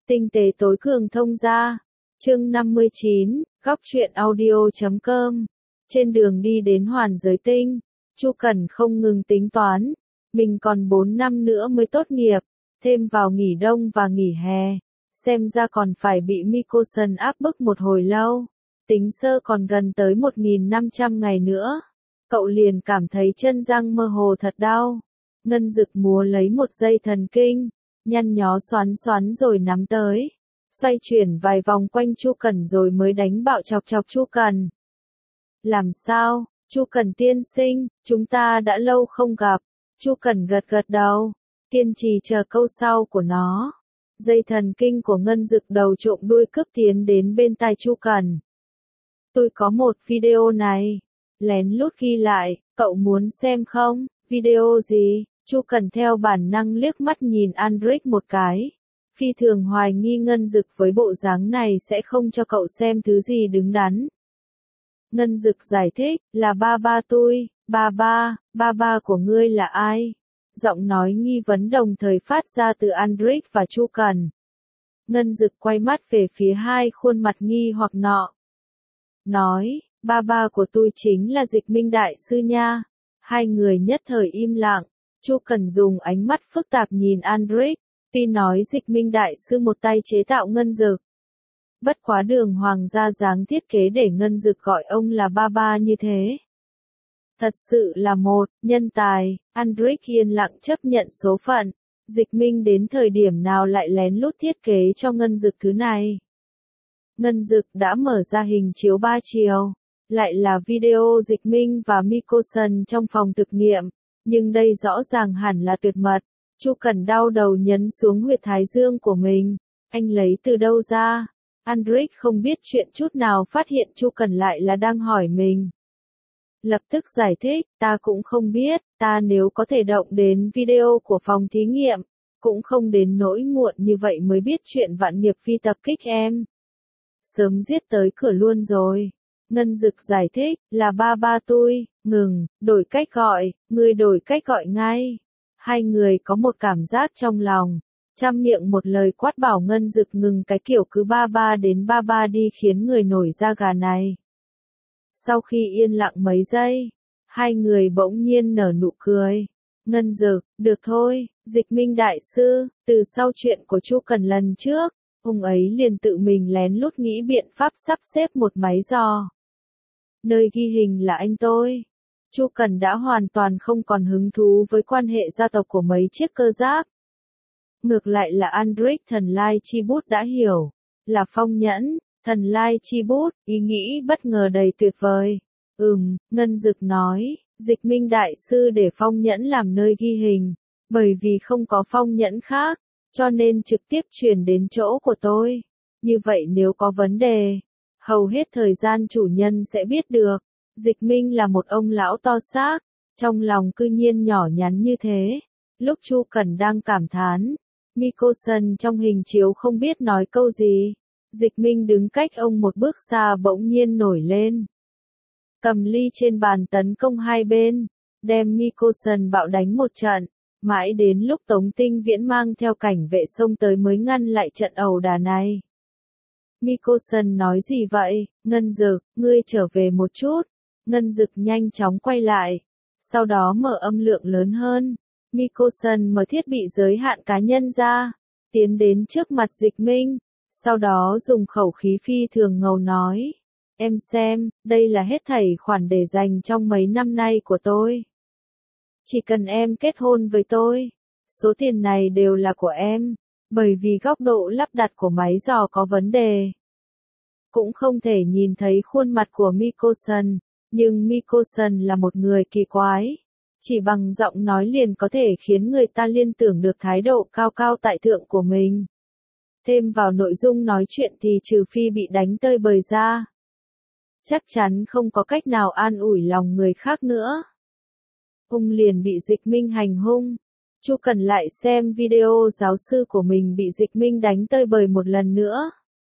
Tinh tế tối cường thông gia. Chương 59, góc truyện audio.com. Trên đường đi đến Hoàn Giới Tinh, Chu Cẩn không ngừng tính toán, mình còn 4 năm nữa mới tốt nghiệp, thêm vào nghỉ đông và nghỉ hè, xem ra còn phải bị Mikosan áp bức một hồi lâu. Tính sơ còn gần tới 1.500 ngày nữa. Cậu liền cảm thấy chân răng mơ hồ thật đau. Ngân Dực múa lấy một dây thần kinh, nhăn nhó xoắn xoắn rồi nắm tới, xoay chuyển vài vòng quanh Chu Cẩn rồi mới đánh bạo chọc chọc Chu Cẩn. Làm sao, Chu Cẩn tiên sinh, chúng ta đã lâu không gặp. Chu Cẩn gật gật đầu, kiên trì chờ câu sau của nó. Dây thần kinh của Ngân Dực đầu trộm đuôi cướp tiến đến bên tai Chu Cẩn. Tôi có một video này, lén lút ghi lại, cậu muốn xem không? Video gì? Chu Cẩn theo bản năng liếc mắt nhìn Andric một cái. Phi thường hoài nghi Ngân Dực với bộ dáng này sẽ không cho cậu xem thứ gì đứng đắn. Ngân Dực giải thích, là ba ba tôi. Ba ba của ngươi là ai? Giọng nói nghi vấn đồng thời phát ra từ Andric và Chu Cẩn. Ngân Dực quay mắt về phía hai khuôn mặt nghi hoặc nọ. Nói, ba ba của tôi chính là Dịch Minh Đại Sư nha. Hai người nhất thời im lặng. Chu Cẩn dùng ánh mắt phức tạp nhìn Andric, tuy nói Dịch Minh Đại Sư một tay chế tạo Ngân Dực. Bất quá Đường Hoàng ra dáng thiết kế để Ngân Dực gọi ông là ba ba như thế. Thật sự là một nhân tài. Andric yên lặng chấp nhận số phận. Dịch Minh đến thời điểm nào lại lén lút thiết kế cho Ngân Dực thứ này. Ngân Dực đã mở ra hình chiếu 3 chiều. Lại là video Dịch Minh và Mikosan trong phòng thực nghiệm. Nhưng đây rõ ràng hẳn là tuyệt mật. Chu Cẩn đau đầu nhấn xuống huyệt thái dương của mình. Anh lấy từ đâu ra? Andric không biết chuyện chút nào phát hiện Chu Cẩn lại là đang hỏi mình. Lập tức giải thích, ta cũng không biết, ta nếu có thể động đến video của phòng thí nghiệm, cũng không đến nỗi muộn như vậy mới biết chuyện Vạn Nghiệp Phi tập kích em. Sớm giết tới cửa luôn rồi. Ngân Dực giải thích, là ba ba tôi. Ngừng, đổi cách gọi, ngươi đổi cách gọi ngay. Hai người có một cảm giác trong lòng. Trăm miệng một lời quát bảo Ngân Dực ngừng cái kiểu cứ ba ba đến ba ba đi khiến người nổi da gà này. Sau khi yên lặng mấy giây, hai người bỗng nhiên nở nụ cười. Ngân Dực, được thôi, Dịch Minh Đại Sư, từ sau chuyện của Chu Cẩn lần trước, ông ấy liền tự mình lén lút nghĩ biện pháp sắp xếp một máy dò. Nơi ghi hình là anh tôi. Chu Cẩn đã hoàn toàn không còn hứng thú với quan hệ gia tộc của mấy chiếc cơ giáp. Ngược lại là Andric Thần Lai Chi Bút đã hiểu, là Phong Nhẫn, Thần Lai Chi Bút, ý nghĩ bất ngờ đầy tuyệt vời. Ngân Dực nói, Dịch Minh Đại Sư để Phong Nhẫn làm nơi ghi hình, bởi vì không có Phong Nhẫn khác, cho nên trực tiếp chuyển đến chỗ của tôi. Như vậy nếu có vấn đề, hầu hết thời gian chủ nhân sẽ biết được. Dịch Minh là một ông lão to xác, trong lòng cư nhiên nhỏ nhắn như thế. Lúc Chu Cẩn đang cảm thán, Mikosan trong hình chiếu không biết nói câu gì. Dịch Minh đứng cách ông một bước xa bỗng nhiên nổi lên. Cầm ly trên bàn tấn công hai bên, đem Mikosan bạo đánh một trận. Mãi đến lúc Tống Tinh Viễn mang theo cảnh vệ xông tới mới ngăn lại trận ẩu đả này. Mikosan nói gì vậy? Ngân Dực, ngươi trở về một chút. Ngân Dực nhanh chóng quay lại. Sau đó mở âm lượng lớn hơn. Mikosan mở thiết bị giới hạn cá nhân ra. Tiến đến trước mặt Dịch Minh. Sau đó dùng khẩu khí phi thường ngầu nói. Em xem, đây là hết thảy khoản để dành trong mấy năm nay của tôi. Chỉ cần em kết hôn với tôi, số tiền này đều là của em. Bởi vì góc độ lắp đặt của máy dò có vấn đề. Cũng không thể nhìn thấy khuôn mặt của Mikosan, nhưng Mikosan là một người kỳ quái. Chỉ bằng giọng nói liền có thể khiến người ta liên tưởng được thái độ cao cao tại thượng của mình. Thêm vào nội dung nói chuyện thì trừ phi bị đánh tơi bời ra, chắc chắn không có cách nào an ủi lòng người khác nữa. Ông liền bị Dịch Minh hành hung. Chu Cẩn lại xem video giáo sư của mình bị Dịch Minh đánh tơi bời một lần nữa.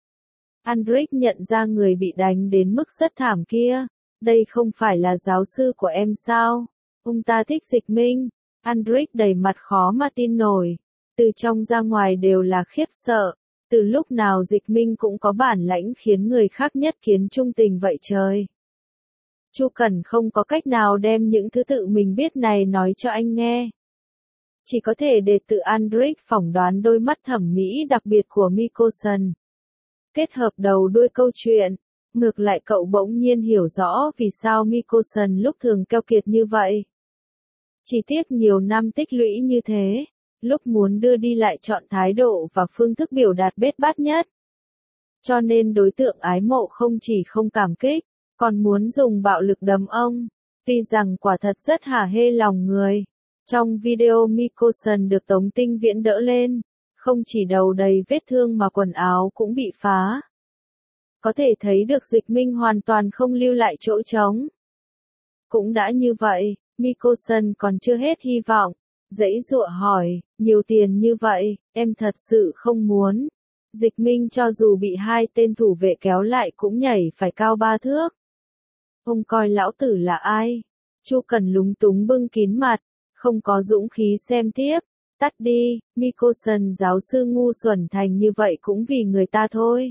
Andric nhận ra người bị đánh đến mức rất thảm kia. Đây không phải là giáo sư của em sao? Ông ta thích Dịch Minh. Andric đầy mặt khó mà tin nổi. Từ trong ra ngoài đều là khiếp sợ. Từ lúc nào Dịch Minh cũng có bản lãnh khiến người khác nhất kiến trung tình vậy trời. Chu Cẩn không có cách nào đem những thứ tự mình biết này nói cho anh nghe. Chỉ có thể để tự Andric phỏng đoán đôi mắt thẩm mỹ đặc biệt của Mikosan. Kết hợp đầu đuôi câu chuyện, ngược lại cậu bỗng nhiên hiểu rõ vì sao Mikosan lúc thường keo kiệt như vậy. Chỉ tiếc nhiều năm tích lũy như thế, lúc muốn đưa đi lại chọn thái độ và phương thức biểu đạt bết bát nhất. Cho nên đối tượng ái mộ không chỉ không cảm kích, còn muốn dùng bạo lực đấm ông. Tuy rằng quả thật rất hả hê lòng người. Trong video Mikosan được Tống Tinh Viễn đỡ lên, không chỉ đầu đầy vết thương mà quần áo cũng bị phá. Có thể thấy được Dịch Minh hoàn toàn không lưu lại chỗ trống. Cũng đã như vậy, Mikosan còn chưa hết hy vọng, giãy giụa hỏi, nhiều tiền như vậy, em thật sự không muốn. Dịch Minh cho dù bị hai tên thủ vệ kéo lại cũng nhảy phải cao 3 thước. Ông coi lão tử là ai? Chu Cẩn lúng túng bưng kín mặt, không có dũng khí xem tiếp. Tắt đi, Mikosan giáo sư ngu xuẩn thành như vậy cũng vì người ta thôi.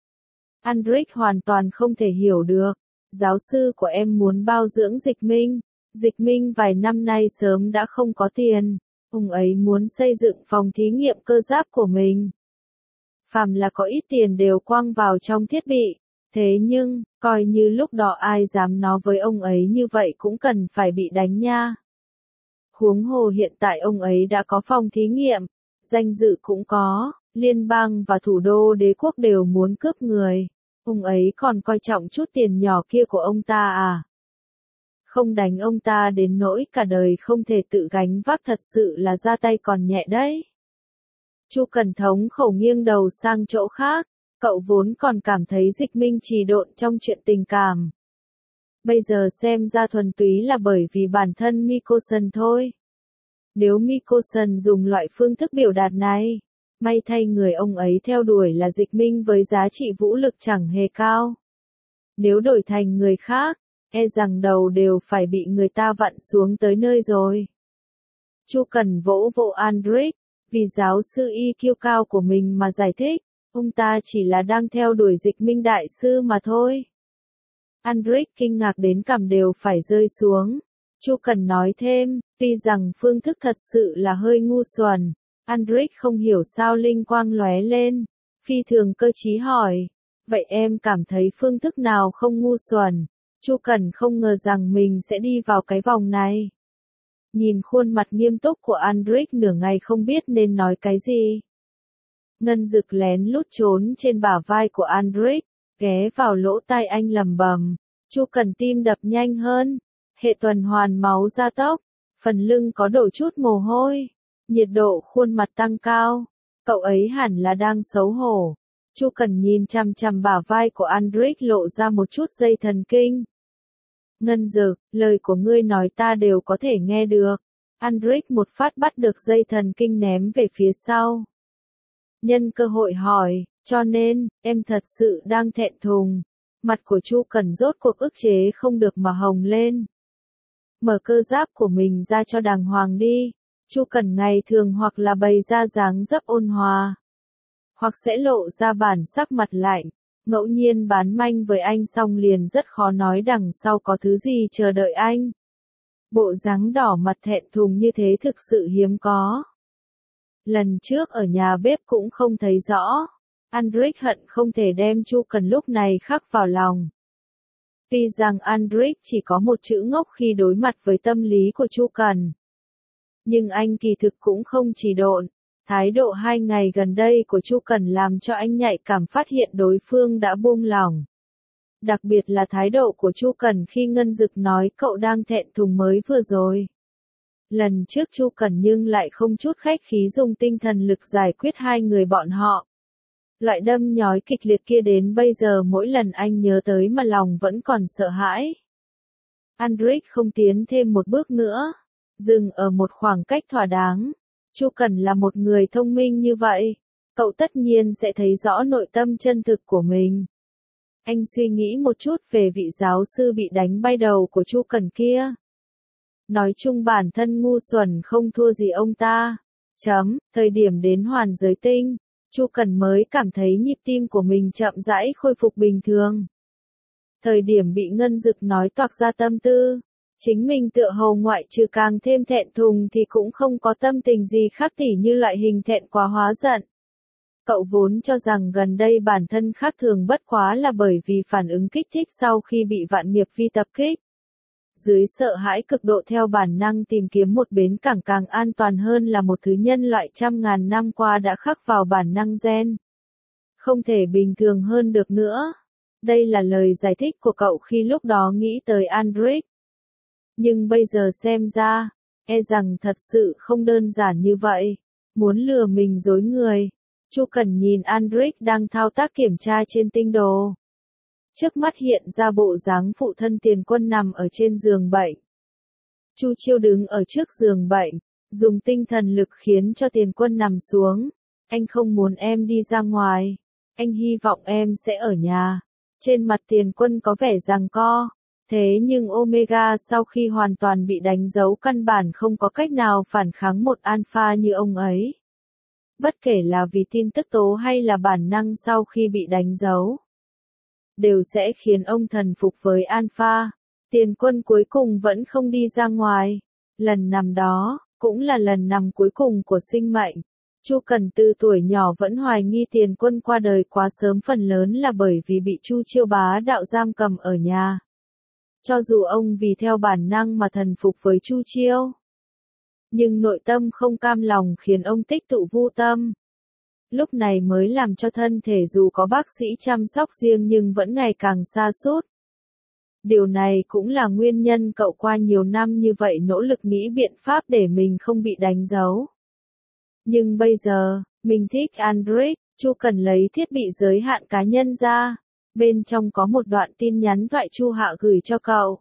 Andric hoàn toàn không thể hiểu được. Giáo sư của em muốn bao dưỡng Dịch Minh. Dịch Minh vài năm nay sớm đã không có tiền. Ông ấy muốn xây dựng phòng thí nghiệm cơ giáp của mình. Phàm là có ít tiền đều quăng vào trong thiết bị. Thế nhưng, coi như lúc đó ai dám nói với ông ấy như vậy cũng cần phải bị đánh nha. Huống hồ hiện tại ông ấy đã có phòng thí nghiệm, danh dự cũng có, liên bang và thủ đô đế quốc đều muốn cướp người. Ông ấy còn coi trọng chút tiền nhỏ kia của ông ta à? Không đánh ông ta đến nỗi cả đời không thể tự gánh vác thật sự là ra tay còn nhẹ đấy. Chu Cẩn thống khẩu nghiêng đầu sang chỗ khác, cậu vốn còn cảm thấy Dịch Minh trì độn trong chuyện tình cảm. Bây giờ xem ra thuần túy là bởi vì bản thân Mikosan thôi. Nếu Mikosan dùng loại phương thức biểu đạt này, may thay người ông ấy theo đuổi là Dịch Minh với giá trị vũ lực chẳng hề cao. Nếu đổi thành người khác, e rằng đầu đều phải bị người ta vặn xuống tới nơi rồi. Chu Cẩn vỗ vỗ Andric, vì giáo sư IQ cao của mình mà giải thích, ông ta chỉ là đang theo đuổi Dịch Minh đại sư mà thôi. Andric kinh ngạc đến cằm đều phải rơi xuống. Chu Cẩn nói thêm, tuy rằng phương thức thật sự là hơi ngu xuẩn. Andric không hiểu sao linh quang lóe lên, phi thường cơ trí hỏi, vậy em cảm thấy phương thức nào không ngu xuẩn? Chu Cẩn không ngờ rằng mình sẽ đi vào cái vòng này. Nhìn khuôn mặt nghiêm túc của Andric nửa ngày không biết nên nói cái gì. Ngân Dực lén lút trốn trên bả vai của Andric, ghé vào lỗ tai anh lầm bầm. Chu Cẩn tim đập nhanh hơn, hệ tuần hoàn máu gia tốc, phần lưng có đổ chút mồ hôi, nhiệt độ khuôn mặt tăng cao. Cậu ấy hẳn là đang xấu hổ. Chu Cẩn nhìn chằm chằm bả vai của Andric lộ ra một chút dây thần kinh. Ngân Dực, lời của ngươi nói ta đều có thể nghe được. Andric một phát bắt được dây thần kinh ném về phía sau. Nhân cơ hội hỏi, cho nên, em thật sự đang thẹn thùng. Mặt của Chu Cẩn rốt cuộc ức chế không được mà hồng lên. Mở cơ giáp của mình ra cho đàng hoàng đi. Chu Cẩn ngày thường hoặc là bày ra dáng dấp ôn hòa, hoặc sẽ lộ ra bản sắc mặt lạnh. Ngẫu nhiên bán manh với anh xong liền rất khó nói đằng sau có thứ gì chờ đợi anh. Bộ dáng đỏ mặt thẹn thùng như thế thực sự hiếm có. Lần trước ở nhà bếp cũng không thấy rõ. Andric hận không thể đem Chu Cẩn lúc này khắc vào lòng. Tuy rằng Andric chỉ có một chữ ngốc khi đối mặt với tâm lý của Chu Cẩn. Nhưng anh kỳ thực cũng không chỉ độn. Thái độ 2 ngày gần đây của Chu Cẩn làm cho anh nhạy cảm phát hiện đối phương đã buông lỏng. Đặc biệt là thái độ của Chu Cẩn khi Ngân Dực nói cậu đang thẹn thùng mới vừa rồi. Lần trước Chu Cẩn nhưng lại không chút khách khí dùng tinh thần lực giải quyết hai người bọn họ. Loại đâm nhói kịch liệt kia đến bây giờ mỗi lần anh nhớ tới mà lòng vẫn còn sợ hãi. Andric không tiến thêm một bước nữa, dừng ở một khoảng cách thỏa đáng. Chu Cẩn là một người thông minh như vậy, cậu tất nhiên sẽ thấy rõ nội tâm chân thực của mình. Anh suy nghĩ một chút về vị giáo sư bị đánh bay đầu của Chu Cẩn kia. Nói chung bản thân ngu xuẩn không thua gì ông ta. Thời điểm đến Hoàn Giới Tinh, Chu Cẩn mới cảm thấy nhịp tim của mình chậm rãi khôi phục bình thường. Thời điểm bị Ngân Dực nói toạc ra tâm tư, chính mình tựa hồ ngoại trừ càng thêm thẹn thùng thì cũng không có tâm tình gì khác tỉ như loại hình thẹn quá hóa giận. Cậu vốn cho rằng gần đây bản thân khác thường bất quá là bởi vì phản ứng kích thích sau khi bị Vạn Nghiệp Vi tập kích. Dưới sợ hãi cực độ theo bản năng tìm kiếm một bến cảng càng an toàn hơn là một thứ nhân loại trăm ngàn năm qua đã khắc vào bản năng gen. Không thể bình thường hơn được nữa. Đây là lời giải thích của cậu khi lúc đó nghĩ tới Andric. Nhưng bây giờ xem ra, e rằng thật sự không đơn giản như vậy. Muốn lừa mình dối người. Chu Cẩn nhìn Andric đang thao tác kiểm tra trên tinh đồ. Trước mắt hiện ra bộ dáng phụ thân Tiền Quân nằm ở trên giường bệnh. Chu Chiêu đứng ở trước giường bệnh, dùng tinh thần lực khiến cho Tiền Quân nằm xuống. Anh không muốn em đi ra ngoài. Anh hy vọng em sẽ ở nhà. Trên mặt Tiền Quân có vẻ giằng co. Thế nhưng Omega sau khi hoàn toàn bị đánh dấu căn bản không có cách nào phản kháng một alpha như ông ấy. Bất kể là vì tin tức tố hay là bản năng sau khi bị đánh dấu, đều sẽ khiến ông thần phục với alpha. Tiền Quân cuối cùng vẫn không đi ra ngoài. Lần nằm đó, cũng là lần nằm cuối cùng của sinh mệnh. Chu Cẩn từ tuổi nhỏ vẫn hoài nghi Tiền Quân qua đời quá sớm phần lớn là bởi vì bị Chu Chiêu bá đạo giam cầm ở nhà. Cho dù ông vì theo bản năng mà thần phục với Chu Chiêu, nhưng nội tâm không cam lòng khiến ông tích tụ vô tâm. Lúc này mới làm cho thân thể dù có bác sĩ chăm sóc riêng nhưng vẫn ngày càng sa sút. Điều này cũng là nguyên nhân cậu qua nhiều năm như vậy nỗ lực nghĩ biện pháp để mình không bị đánh dấu. Nhưng bây giờ, mình thích Andric, Chu cần lấy thiết bị giới hạn cá nhân ra. Bên trong có một đoạn tin nhắn thoại Chu Hạ gửi cho cậu.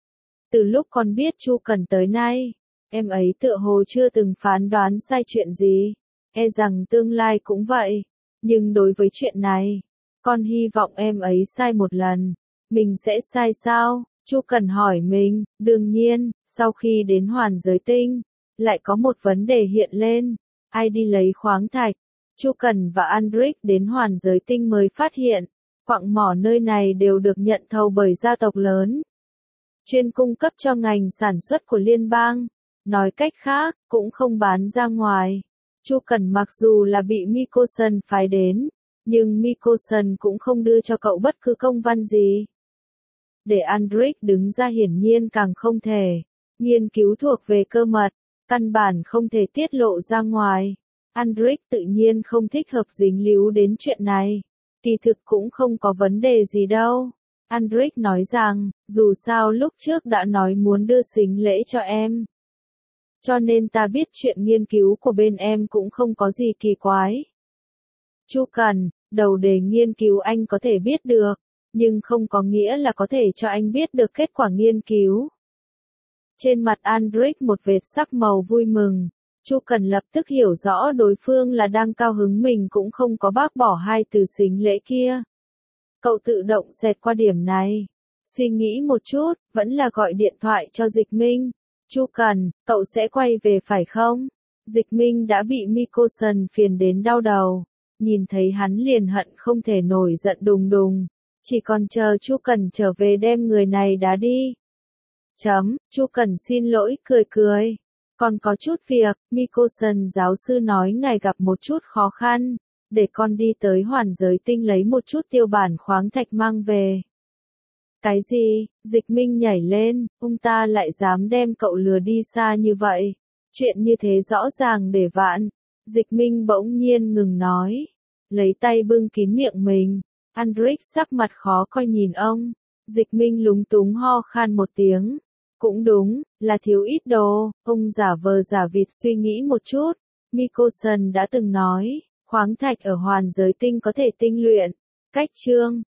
Từ lúc con biết Chu Cần tới nay, em ấy tựa hồ chưa từng phán đoán sai chuyện gì. E rằng tương lai cũng vậy. Nhưng đối với chuyện này, con hy vọng em ấy sai một lần. Mình sẽ sai sao? Chu Cần hỏi mình. Đương nhiên, sau khi đến Hoàn Giới Tinh, lại có một vấn đề hiện lên. Ai đi lấy khoáng thạch? Chu Cần và Andric đến Hoàn Giới Tinh mới phát hiện, quặng mỏ nơi này đều được nhận thầu bởi gia tộc lớn, chuyên cung cấp cho ngành sản xuất của liên bang. Nói cách khác, cũng không bán ra ngoài. Chu Cần mặc dù là bị Mikosan phái đến, nhưng Mikosan cũng không đưa cho cậu bất cứ công văn gì. Để Andric đứng ra hiển nhiên càng không thể. Nghiên cứu thuộc về cơ mật, căn bản không thể tiết lộ ra ngoài. Andric tự nhiên không thích hợp dính líu đến chuyện này. Kỳ thực cũng không có vấn đề gì đâu. Andric nói rằng, dù sao lúc trước đã nói muốn đưa sính lễ cho em. Cho nên ta biết chuyện nghiên cứu của bên em cũng không có gì kỳ quái. Chu Cần, đầu đề nghiên cứu anh có thể biết được, nhưng không có nghĩa là có thể cho anh biết được kết quả nghiên cứu. Trên mặt Andric một vệt sắc màu vui mừng. Chu Cần lập tức hiểu rõ đối phương là đang cao hứng mình cũng không có bác bỏ hai từ sính lễ kia. Cậu tự động xẹt qua điểm này. Suy nghĩ một chút, vẫn là gọi điện thoại cho Dịch Minh. Chu Cần, cậu sẽ quay về phải không? Dịch Minh đã bị Mikosan phiền đến đau đầu. Nhìn thấy hắn liền hận không thể nổi giận đùng đùng. Chỉ còn chờ Chu Cần trở về đem người này đá đi. Chu Cần xin lỗi cười cười. Còn có chút việc, Mikosan giáo sư nói ngài gặp một chút khó khăn. Để con đi tới Hoàn Giới Tinh lấy một chút tiêu bản khoáng thạch mang về. Cái gì? Dịch Minh nhảy lên, ông ta lại dám đem cậu lừa đi xa như vậy. Chuyện như thế rõ ràng để vạn. Dịch Minh bỗng nhiên ngừng nói. Lấy tay bưng kín miệng mình. Andric sắc mặt khó coi nhìn ông. Dịch Minh lúng túng ho khan một tiếng. Cũng đúng, là thiếu ít đồ. Ông giả vờ giả vịt suy nghĩ một chút. Mikosan đã từng nói, khoáng thạch ở Hoàn Giới Tinh có thể tinh luyện. Cách chương